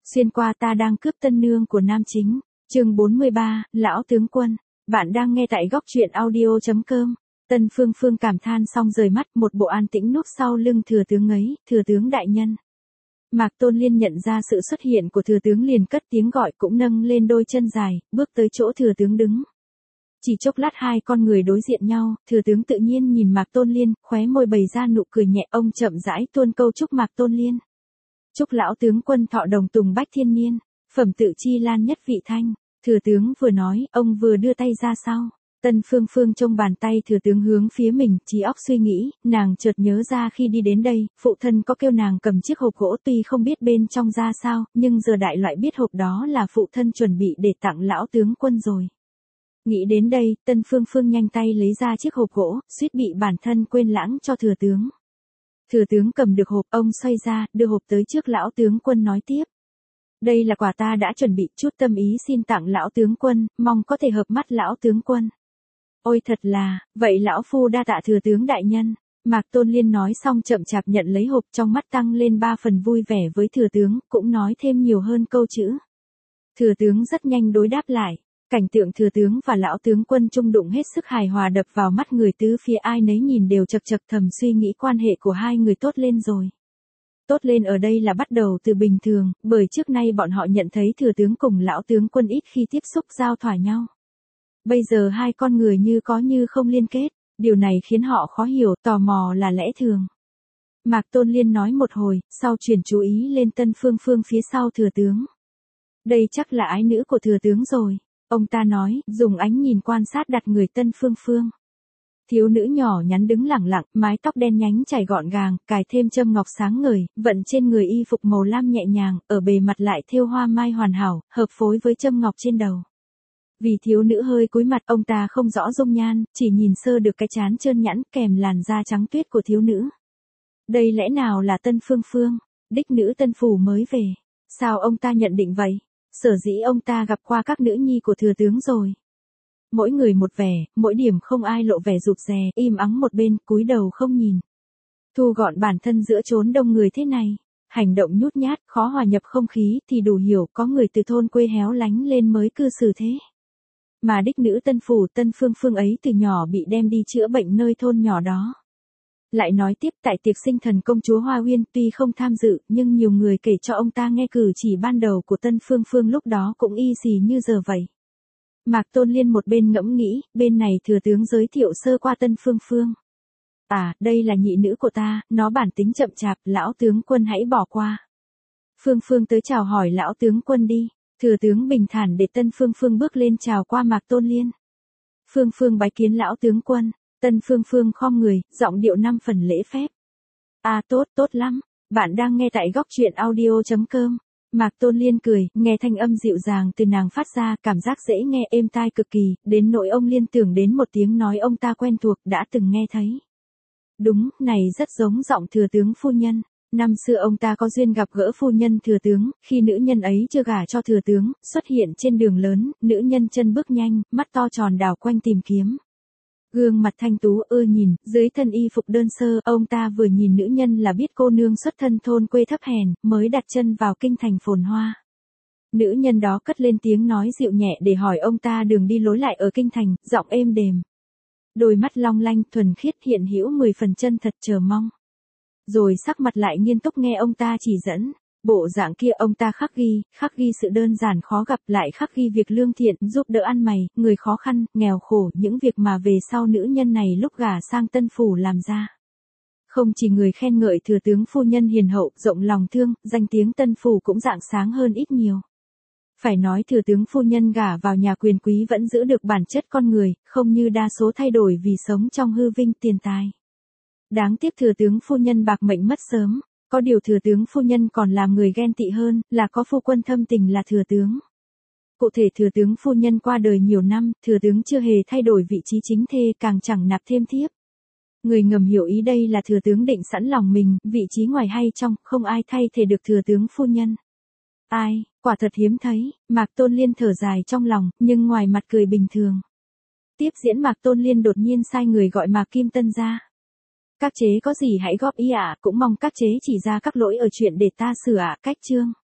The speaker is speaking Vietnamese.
Xuyên qua ta đang cướp tân nương của nam chính. Chương 43, Lão tướng quân. Bạn đang nghe tại góc truyện audio.com. Tân Phương Phương cảm than xong rời mắt, một bộ an tĩnh núp sau lưng thừa tướng ấy, thừa tướng đại nhân. Mạc Tôn Liên nhận ra sự xuất hiện của thừa tướng liền cất tiếng gọi, cũng nâng lên đôi chân dài, bước tới chỗ thừa tướng đứng. Chỉ chốc lát hai con người đối diện nhau, thừa tướng tự nhiên nhìn Mạc Tôn Liên, khóe môi bày ra nụ cười nhẹ, ông chậm rãi tuôn câu chúc Mạc Tôn Liên. Chúc lão tướng quân thọ đồng tùng bách thiên niên, phẩm tự chi lan nhất vị thanh. Thừa tướng vừa nói, ông vừa đưa tay ra sau. Tân Phương Phương trong bàn tay thừa tướng hướng phía mình, trí óc suy nghĩ, nàng chợt nhớ ra khi đi đến đây, phụ thân có kêu nàng cầm chiếc hộp gỗ, tuy không biết bên trong ra sao, nhưng giờ đại loại biết hộp đó là phụ thân chuẩn bị để tặng lão tướng quân rồi. Nghĩ đến đây, Tân Phương Phương nhanh tay lấy ra chiếc hộp gỗ, suýt bị bản thân quên lãng cho thừa tướng. Thừa tướng cầm được hộp, ông xoay ra, đưa hộp tới trước lão tướng quân nói tiếp. Đây là quà ta đã chuẩn bị, chút tâm ý xin tặng lão tướng quân, mong có thể hợp mắt lão tướng quân. Ôi thật là, vậy lão phu đa tạ thừa tướng đại nhân. Mạc Tôn Liên nói xong chậm chạp nhận lấy hộp, trong mắt tăng lên 3 phần vui vẻ với thừa tướng, cũng nói thêm nhiều hơn câu chữ. Thừa tướng rất nhanh đối đáp lại. Cảnh tượng thừa tướng và lão tướng quân chung đụng hết sức hài hòa đập vào mắt người tứ phía, ai nấy nhìn đều chật chật thầm suy nghĩ quan hệ của hai người tốt lên rồi. Tốt lên ở đây là bắt đầu từ bình thường, bởi trước nay bọn họ nhận thấy thừa tướng cùng lão tướng quân ít khi tiếp xúc giao thoa nhau. Bây giờ hai con người như có như không liên kết, điều này khiến họ khó hiểu, tò mò là lẽ thường. Mạc Tôn Liên nói một hồi, sau chuyển chú ý lên Tân Phương Phương phía sau thừa tướng. Đây chắc là ái nữ của thừa tướng rồi. Ông ta nói, dùng ánh nhìn quan sát đặt người Tân Phương Phương. Thiếu nữ nhỏ nhắn đứng lẳng lặng, mái tóc đen nhánh chảy gọn gàng, cài thêm châm ngọc sáng ngời, vận trên người y phục màu lam nhẹ nhàng, ở bề mặt lại thêu hoa mai hoàn hảo, hợp phối với châm ngọc trên đầu. Vì thiếu nữ hơi cúi mặt, ông ta không rõ dung nhan, chỉ nhìn sơ được cái trán trơn nhẵn kèm làn da trắng tuyết của thiếu nữ. Đây lẽ nào là Tân Phương Phương, đích nữ Tân Phủ mới về? Sao ông ta nhận định vậy? Sở dĩ ông ta gặp qua các nữ nhi của thừa tướng rồi. Mỗi người một vẻ, mỗi điểm không ai lộ vẻ rụt rè, im ắng một bên, cúi đầu không nhìn. Thu gọn bản thân giữa chốn đông người thế này, hành động nhút nhát, khó hòa nhập không khí, thì đủ hiểu có người từ thôn quê héo lánh lên mới cư xử thế. Mà đích nữ Tân Phủ Tân Phương Phương ấy từ nhỏ bị đem đi chữa bệnh nơi thôn nhỏ đó. Lại nói tiếp, tại tiệc sinh thần công chúa Hoa Uyên tuy không tham dự, nhưng nhiều người kể cho ông ta nghe cử chỉ ban đầu của Tân Phương Phương lúc đó cũng y xì như giờ vậy. Mạc Tôn Liên một bên ngẫm nghĩ, bên này thừa tướng giới thiệu sơ qua Tân Phương Phương. À, đây là nhị nữ của ta, nó bản tính chậm chạp, lão tướng quân hãy bỏ qua. Phương Phương tới chào hỏi lão tướng quân đi. Thừa tướng bình thản để Tân Phương Phương bước lên chào qua Mạc Tôn Liên. Phương Phương bái kiến lão tướng quân. Tân Phương Phương khom người, giọng điệu 5 phần lễ phép. À tốt lắm, bạn đang nghe tại góc truyện audio.com. Mạc Tôn Liên cười, nghe thanh âm dịu dàng từ nàng phát ra, cảm giác dễ nghe êm tai cực kỳ, đến nỗi ông liên tưởng đến một tiếng nói ông ta quen thuộc, đã từng nghe thấy. Đúng, này rất giống giọng thừa tướng phu nhân. Năm xưa ông ta có duyên gặp gỡ phu nhân thừa tướng, khi nữ nhân ấy chưa gả cho thừa tướng, xuất hiện trên đường lớn, nữ nhân chân bước nhanh, mắt to tròn đảo quanh tìm kiếm. Gương mặt thanh tú ưa nhìn, dưới thân y phục đơn sơ, ông ta vừa nhìn nữ nhân là biết cô nương xuất thân thôn quê thấp hèn, mới đặt chân vào kinh thành phồn hoa. Nữ nhân đó cất lên tiếng nói dịu nhẹ để hỏi ông ta đường đi lối lại ở kinh thành, giọng êm đềm. Đôi mắt long lanh thuần khiết hiện hữu 10 phần chân thật chờ mong. Rồi sắc mặt lại nghiêm túc nghe ông ta chỉ dẫn. Bộ dạng kia ông ta khắc ghi sự đơn giản khó gặp, lại khắc ghi việc lương thiện, giúp đỡ ăn mày, người khó khăn, nghèo khổ, những việc mà về sau nữ nhân này lúc gả sang Tân Phủ làm ra. Không chỉ người khen ngợi thừa tướng phu nhân hiền hậu, rộng lòng thương, danh tiếng Tân Phủ cũng rạng sáng hơn ít nhiều. Phải nói thừa tướng phu nhân gả vào nhà quyền quý vẫn giữ được bản chất con người, không như đa số thay đổi vì sống trong hư vinh tiền tài. Đáng tiếc thừa tướng phu nhân bạc mệnh mất sớm. Có điều thừa tướng phu nhân còn làm người ghen tị hơn, là có phu quân thâm tình là thừa tướng. Cụ thể thừa tướng phu nhân qua đời nhiều năm, thừa tướng chưa hề thay đổi vị trí chính thê, càng chẳng nạp thêm thiếp. Người ngầm hiểu ý đây là thừa tướng định sẵn lòng mình, vị trí ngoài hay trong, không ai thay thế được thừa tướng phu nhân. Ai, quả thật hiếm thấy, Mạc Tôn Liên thở dài trong lòng, nhưng ngoài mặt cười bình thường. Tiếp diễn Mạc Tôn Liên đột nhiên sai người gọi Mạc Kim Tân ra. Các chế có gì hãy góp ý ạ, cũng mong các chế chỉ ra các lỗi ở chuyện để ta sửa ạ. Cách chương.